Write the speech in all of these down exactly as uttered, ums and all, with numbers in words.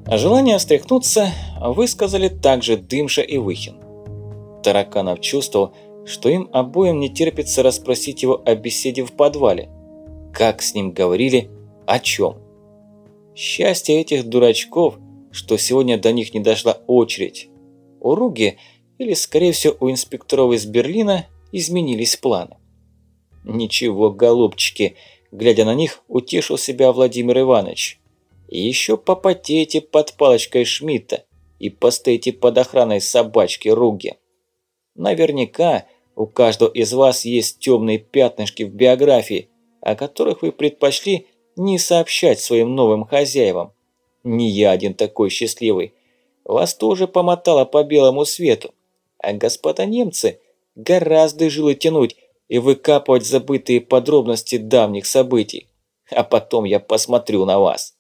А желание встряхнуться высказали также Дымша и Выхин. Тараканов чувствовал, что им обоим не терпится расспросить его о беседе в подвале. Как с ним говорили, о чем. Счастье этих дурачков, что сегодня до них не дошла очередь. У Руги, или скорее всего у инспекторов из Берлина, изменились планы. Ничего, голубчики, глядя на них, утешил себя Владимир Иванович. И еще попотейте под палочкой Шмидта и постоите под охраной собачки Руги. Наверняка у каждого из вас есть темные пятнышки в биографии, о которых вы предпочли не сообщать своим новым хозяевам. Не я один такой счастливый. Вас тоже помотало по белому свету. А господа немцы гораздо жилы тянуть и выкапывать забытые подробности давних событий. А потом я посмотрю на вас.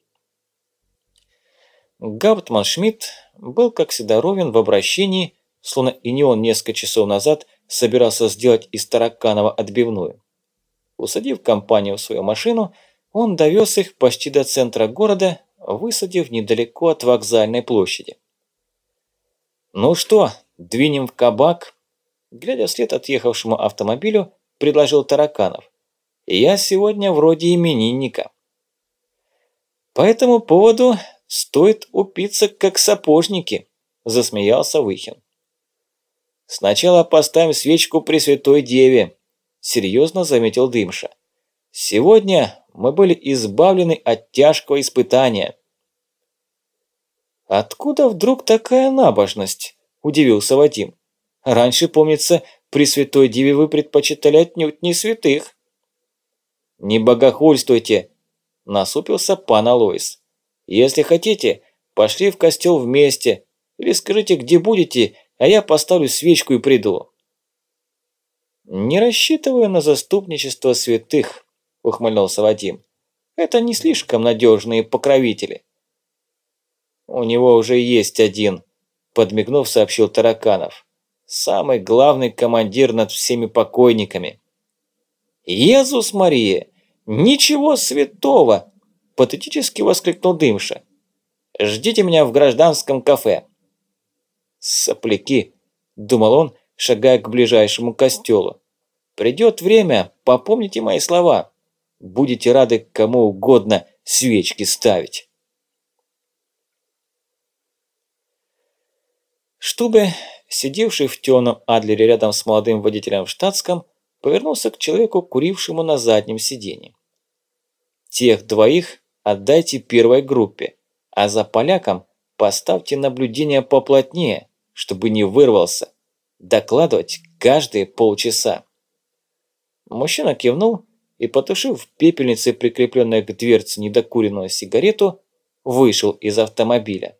Гауптман Шмидт был, как всегда, ровен в обращении, словно и не он несколько часов назад собирался сделать из Тараканова отбивную. Усадив компанию в свою машину, он довез их почти до центра города, высадив недалеко от вокзальной площади. «Ну что, двинем в кабак?» Глядя вслед отъехавшему автомобилю, предложил Тараканов. «Я сегодня вроде именинника». «По этому поводу стоит упиться, как сапожники», – засмеялся Выхин. «Сначала поставим свечку Пресвятой Деве», – серьезно заметил Дымша. «Сегодня мы были избавлены от тяжкого испытания». «Откуда вдруг такая набожность?» – удивился Вадим. «Раньше, помнится, Пресвятой Деве вы предпочитали отнюдь не святых». «Не богохульствуйте», – насупился пан Алоис. «Если хотите, пошли в костел вместе, или скажите, где будете, а я поставлю свечку и приду». «Не рассчитываю на заступничество святых», – ухмыльнулся Вадим. «Это не слишком надежные покровители». «У него уже есть один», – подмигнув, сообщил Тараканов. «Самый главный командир над всеми покойниками». «Иисус Мария! Ничего святого!» – патетически воскликнул Дымша. «Ждите меня в гражданском кафе». «Сопляки!» – думал он, шагая к ближайшему костелу. «Придет время, попомните мои слова. Будете рады кому угодно свечки ставить». Штубе, сидевший в темном Адлере рядом с молодым водителем в штатском, повернулся к человеку, курившему на заднем сиденье. «Тех двоих отдайте первой группе, а за поляком поставьте наблюдение поплотнее, чтобы не вырвался. Докладывать каждые полчаса». Мужчина кивнул и, потушив в пепельнице, прикрепленной к дверце недокуренную сигарету, вышел из автомобиля.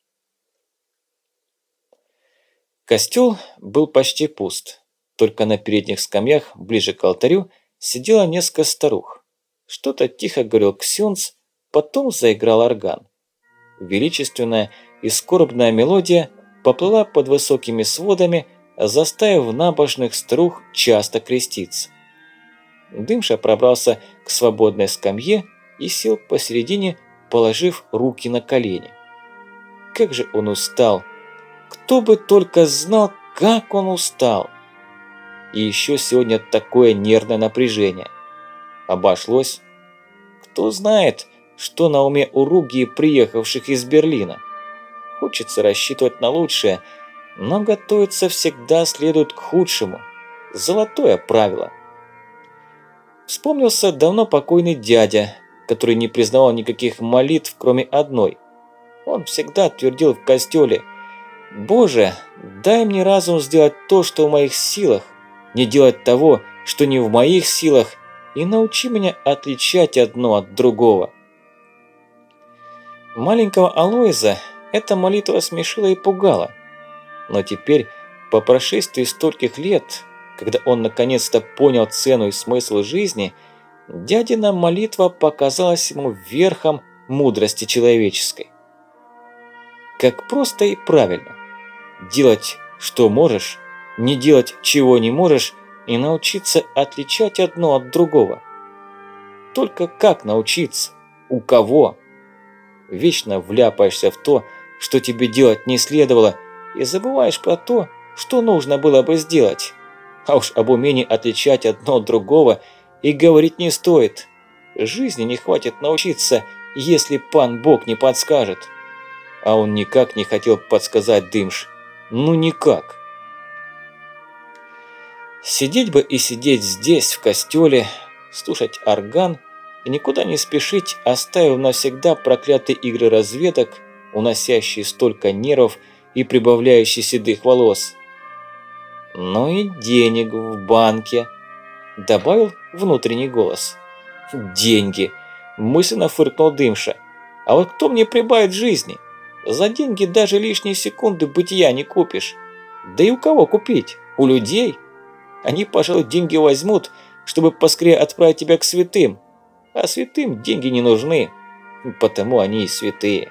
Костел был почти пуст, только на передних скамьях, ближе к алтарю, сидело несколько старух. Что-то тихо говорил ксенц, потом заиграл орган. Величественная и скорбная мелодия поплыла под высокими сводами, заставив набожных старух часто креститься. Дымша пробрался к свободной скамье и сел посередине, положив руки на колени. Как же он устал! Кто бы только знал, как он устал! И еще сегодня такое нервное напряжение. Обошлось? Кто знает, что на уме у Руги, приехавших из Берлина. Хочется рассчитывать на лучшее, но готовиться всегда следует к худшему. Золотое правило. Вспомнился давно покойный дядя, который не признавал никаких молитв, кроме одной. Он всегда твердил в костеле: «Боже, дай мне разум сделать то, что в моих силах, не делать того, что не в моих силах, и научи меня отличать одно от другого». Маленького Алоиза эта молитва смешила и пугала. Но теперь, по прошествии стольких лет, когда он наконец-то понял цену и смысл жизни, дядина молитва показалась ему верхом мудрости человеческой. Как просто и правильно. Делать, что можешь, не делать, чего не можешь, и научиться отличать одно от другого. Только как научиться? У кого? Вечно вляпаешься в то, что тебе делать не следовало, и забываешь про то, что нужно было бы сделать. А уж об умении отличать одно от другого и говорить не стоит. Жизни не хватит научиться, если пан Бог не подскажет. А он никак не хотел подсказать Дымш. Ну никак. Сидеть бы и сидеть здесь, в костеле, слушать орган и никуда не спешить, оставив навсегда проклятые игры разведок, уносящие столько нервов и прибавляющие седых волос. «Ну и денег в банке», – добавил внутренний голос. «Деньги», – мысленно фыркнул Дымша. «А вот кто мне прибавит жизни? За деньги даже лишние секунды бытия не купишь. Да и у кого купить? У людей? Они, пожалуй, деньги возьмут, чтобы поскорее отправить тебя к святым. А святым деньги не нужны, потому они и святые».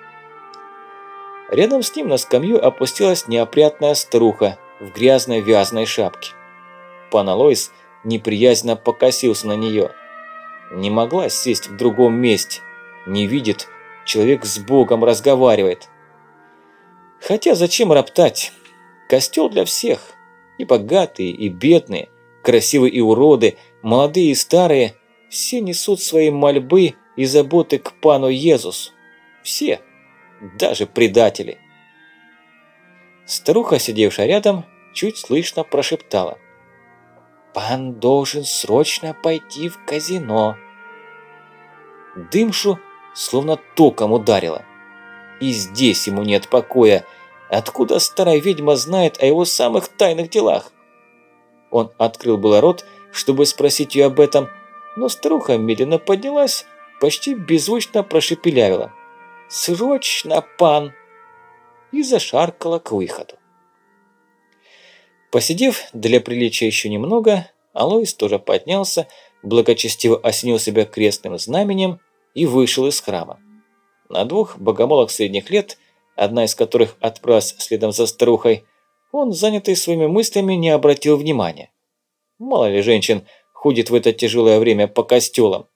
Рядом с ним на скамью опустилась неопрятная старуха в грязной вязаной шапке. Пан Алойс неприязненно покосился на нее. Не могла сесть в другом месте. Не видит, человек с Богом разговаривает. Хотя зачем роптать? Костел для всех. И богатые, и бедные, красивые и уроды, молодые и старые. Все несут свои мольбы и заботы к пану Иисусу. Все. Даже предатели. Старуха, сидевшая рядом, чуть слышно прошептала: «Пан должен срочно пойти в казино». Дымшу словно током ударило. И здесь ему нет покоя. Откуда старая ведьма знает о его самых тайных делах? Он открыл было рот, чтобы спросить ее об этом, но старуха медленно поднялась, почти беззвучно прошепелявила: «Срочно, пан!» и зашаркала к выходу. Посидев для приличия еще немного, Алойс тоже поднялся, благочестиво осенил себя крестным знаменем и вышел из храма. На двух богомолах средних лет, одна из которых отправилась следом за старухой, он, занятый своими мыслями, не обратил внимания. Мало ли женщин ходит в это тяжелое время по костелам.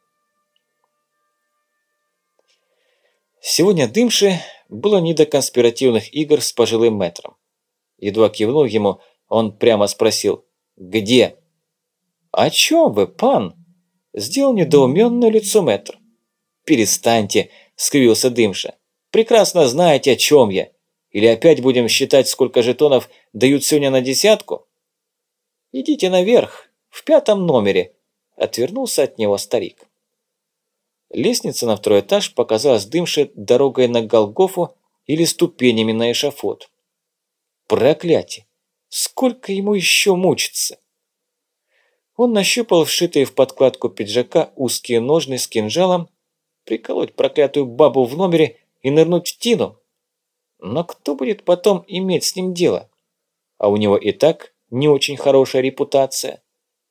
Сегодня Дымше было не до конспиративных игр с пожилым мэтром. Едва кивнув ему, он прямо спросил: «Где?» «О чем вы, пан?» – сделал недоуменное лицо мэтр. «Перестаньте», – скривился Дымша. «Прекрасно знаете, о чем я. Или опять будем считать, сколько жетонов дают сегодня на десятку?» «Идите наверх, в пятом номере», – отвернулся от него старик. Лестница на второй этаж показалась Дымше дорогой на Голгофу или ступенями на эшафот. Проклятие! Сколько ему еще мучиться? Он нащупал вшитые в подкладку пиджака узкие ножны с кинжалом, приколоть проклятую бабу в номере и нырнуть в тину. Но кто будет потом иметь с ним дело? А у него и так не очень хорошая репутация.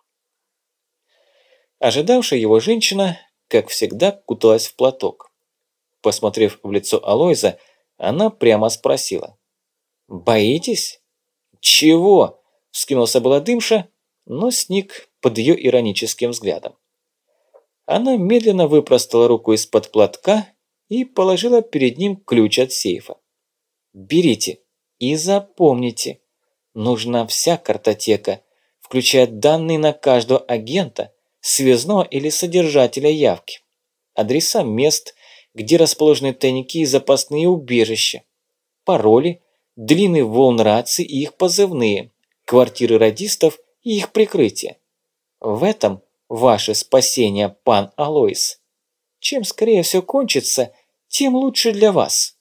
Ожидавшая его женщина, как всегда, куталась в платок. Посмотрев в лицо Алойза, она прямо спросила: «Боитесь?» «Чего?» – вскинулся было Дымша, но сник под ее ироническим взглядом. Она медленно выпростала руку из-под платка и положила перед ним ключ от сейфа. «Берите и запомните, нужна вся картотека, включая данные на каждого агента, связного или содержателя явки, адреса мест, где расположены тайники и запасные убежища, пароли, длины волн раций и их позывные, квартиры радистов и их прикрытие. В этом ваше спасение, пан Алойс. Чем скорее все кончится, тем лучше для вас».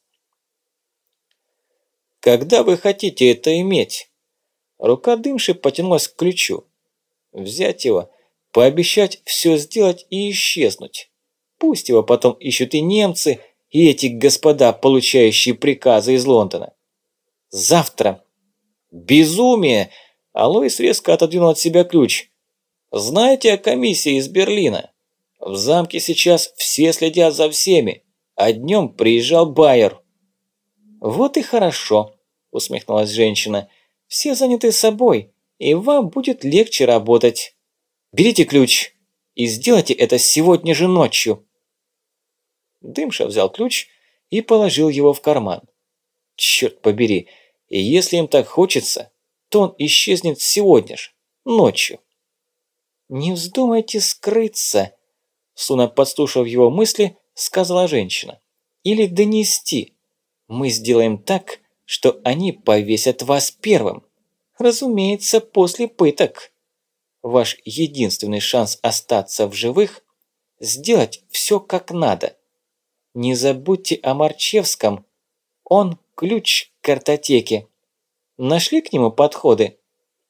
«Когда вы хотите это иметь?» Рука Дымши потянулась к ключу. Взять его, пообещать все сделать и исчезнуть. Пусть его потом ищут и немцы, и эти господа, получающие приказы из Лондона. Завтра. Безумие! Алойс резко отодвинул от себя ключ. Знаете о комиссии из Берлина? В замке сейчас все следят за всеми, а днем приезжал Байер. Вот и хорошо, усмехнулась женщина. Все заняты собой, и вам будет легче работать. Берите ключ и сделайте это сегодня же ночью. Дымша взял ключ и положил его в карман. Черт побери, и если им так хочется, то он исчезнет сегодня же, ночью. «Не вздумайте скрыться», – словно подслушав его мысли, сказала женщина. «Или донести. Мы сделаем так, что они повесят вас первым. Разумеется, после пыток. Ваш единственный шанс остаться в живых – сделать все как надо. Не забудьте о Марчевском. Он ключ к картотеке. Нашли к нему подходы?»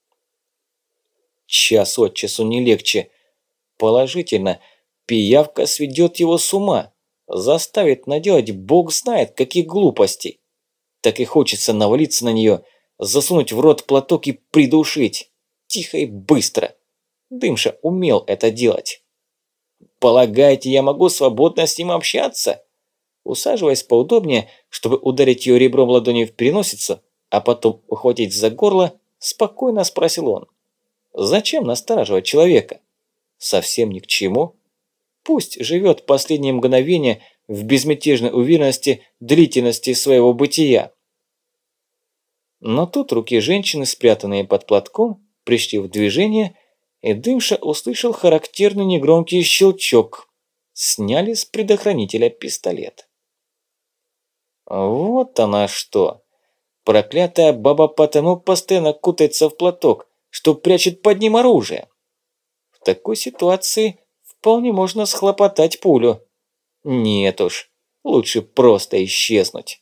Час от часу не легче. Положительно, пиявка сведет его с ума, заставит наделать бог знает каких глупостей. Так и хочется навалиться на нее, засунуть в рот платок и придушить. Тихо и быстро. Дымша умел это делать. «Полагаете, я могу свободно с ним общаться?» Усаживаясь поудобнее, чтобы ударить ее ребром ладони в переносицу, а потом ухватить за горло, спокойно спросил он. «Зачем настораживать человека? Совсем ни к чему. Пусть живет последние мгновения в безмятежной уверенности длительности своего бытия». Но тут руки женщины, спрятанные под платком, пришли в движение, и Дымша услышал характерный негромкий щелчок. Сняли с предохранителя пистолет. Вот она что. Проклятая баба потому постоянно кутается в платок, что прячет под ним оружие. В такой ситуации вполне можно схлопотать пулю. Нет уж, лучше просто исчезнуть.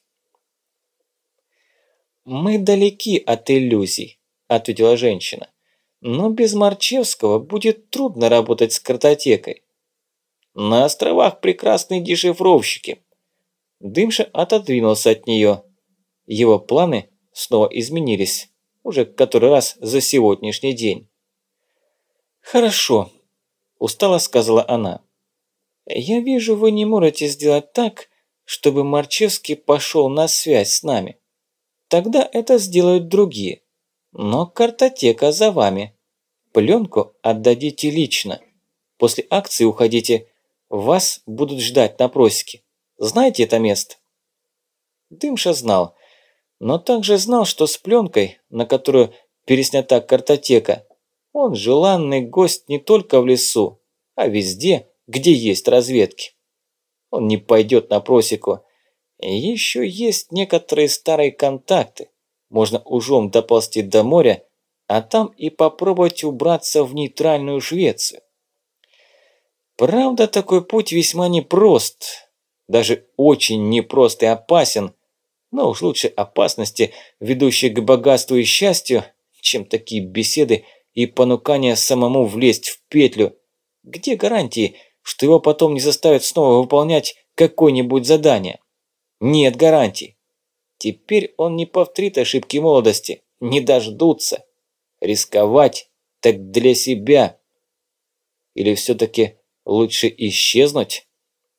«Мы далеки от иллюзий», – ответила женщина. «Но без Марчевского будет трудно работать с картотекой. На островах прекрасные дешифровщики». Дымша отодвинулся от нее. Его планы снова изменились, уже который раз за сегодняшний день. «Хорошо», – устало сказала она. «Я вижу, вы не можете сделать так, чтобы Марчевский пошел на связь с нами. Тогда это сделают другие. Но картотека за вами. Пленку отдадите лично. После акции уходите. Вас будут ждать на просеке. Знаете это место?» Дымша знал, но также знал, что с пленкой, на которую переснята картотека, он желанный гость не только в лесу, а везде, где есть разведки. Он не пойдет на просеку. Еще есть некоторые старые контакты. Можно ужом доползти до моря, а там и попробовать убраться в нейтральную Швецию. Правда, такой путь весьма непрост. Даже очень непрост и опасен. Но уж лучше опасности, ведущие к богатству и счастью, чем такие беседы и понукания самому влезть в петлю. Где гарантии, что его потом не заставят снова выполнять какое-нибудь задание? Нет гарантий. Теперь он не повторит ошибки молодости, не дождутся. Рисковать так для себя. Или все-таки лучше исчезнуть?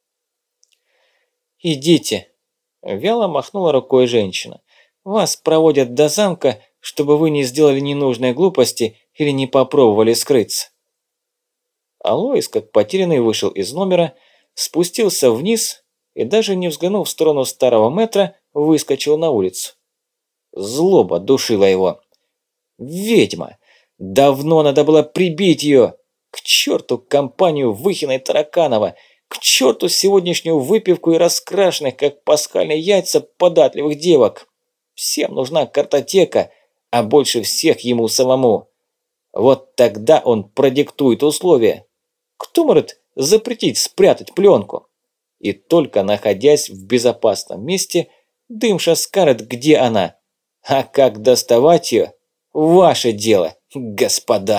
«Идите», – вяло махнула рукой женщина. «Вас проводят до замка, чтобы вы не сделали ненужной глупости или не попробовали скрыться». Алоис, как потерянный, вышел из номера, спустился вниз и, даже не взглянув в сторону старого метра, выскочил на улицу. Злоба душила его. «Ведьма! Давно надо было прибить ее! К черту компанию Выхина и Тараканова! К черту сегодняшнюю выпивку и раскрашенных, как пасхальные яйца, податливых девок! Всем нужна картотека, а больше всех ему самому. Вот тогда он продиктует условия. Кто может запретить спрятать пленку?» И только находясь в безопасном месте, Дымша скажет, где она. А как доставать ее – ваше дело, господа.